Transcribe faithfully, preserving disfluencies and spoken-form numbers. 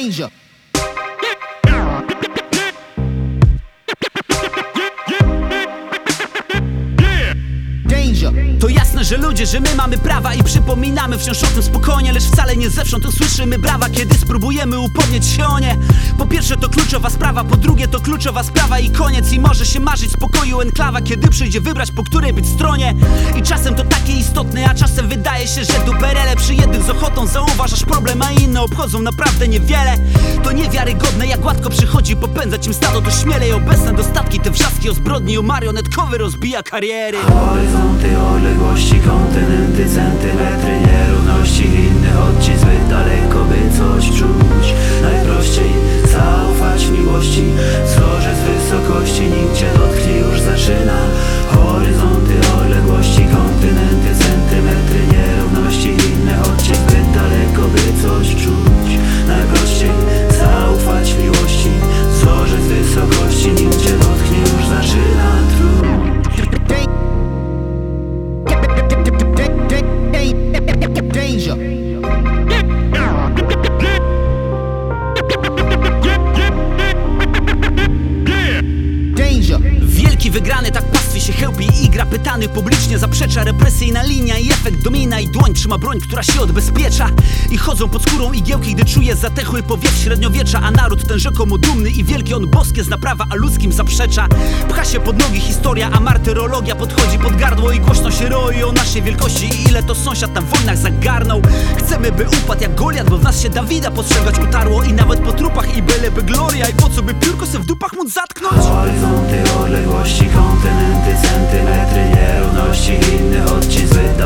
Danger. Danger. To jasne, że ludzie, że my mamy prawa i przypominamy wciąż o tym spokojnie, lecz wcale nie zewsząd usłyszymy brawa, kiedy spróbujemy upomnieć się o nie. Po pierwsze to kluczowa sprawa, po drugie to kluczowa sprawa i koniec. I może się marzyć spokoju enklawa, kiedy przyjdzie wybrać, po której być stronie. I czasem to takie istotne, a czasem wydaje się, że duperele przy jednych z ochotą zauważasz problem, a inne obchodzą naprawdę niewiele. To niewiarygodne, jak łatwo przychodzi popędzać im stado, to śmielej obecne dostatki, te wrzaski o zbrodni, o marionetkowy rozbija kariery. Horyzonty, odległości, kontynenty, centymetry, nierówności, inny odcisk, zbyt daleko, by coś czuć. Najprościej zaufać miłości, wzorze z wysokości, nim cię dotknie, już zaczyna. Horyzonty, odległości, kontynenty, centymetry, nierówności, inny odcisk, zbyt daleko, by coś czuć. Najprościej zaufać miłości, wzorze z wysokości, nim cię dotknie, już zaczyna truć. Danger. Danger. Wielki wygrany tak pastwi się chełpi i gra pytany publicznie zaprzecza. Represyjna linia i efekt domina i dłoń trzyma broń, która się odbezpiecza. I chodzą pod skórą igiełki, gdy czuje zatechły powiew średniowiecza. A naród ten rzekomo dumny i wielki, on boskie zna prawa, a ludzkim zaprzecza. Pcha się pod nogi historia, a martyrologia podchodzi pod gardło i głośno się roi o naszej wielkości i ile to sąsiad na wojnach zagarnął. Chcemy by upadł jak Goliat, bo w nas się Dawida postrzegać utarło. I nawet po trupach i byleby gloria. I po co by piórko se w dupach móc zatknąć? Horyzonty, odległości, kontynenty, centymetry, nierówności, inny odcisk, zbyt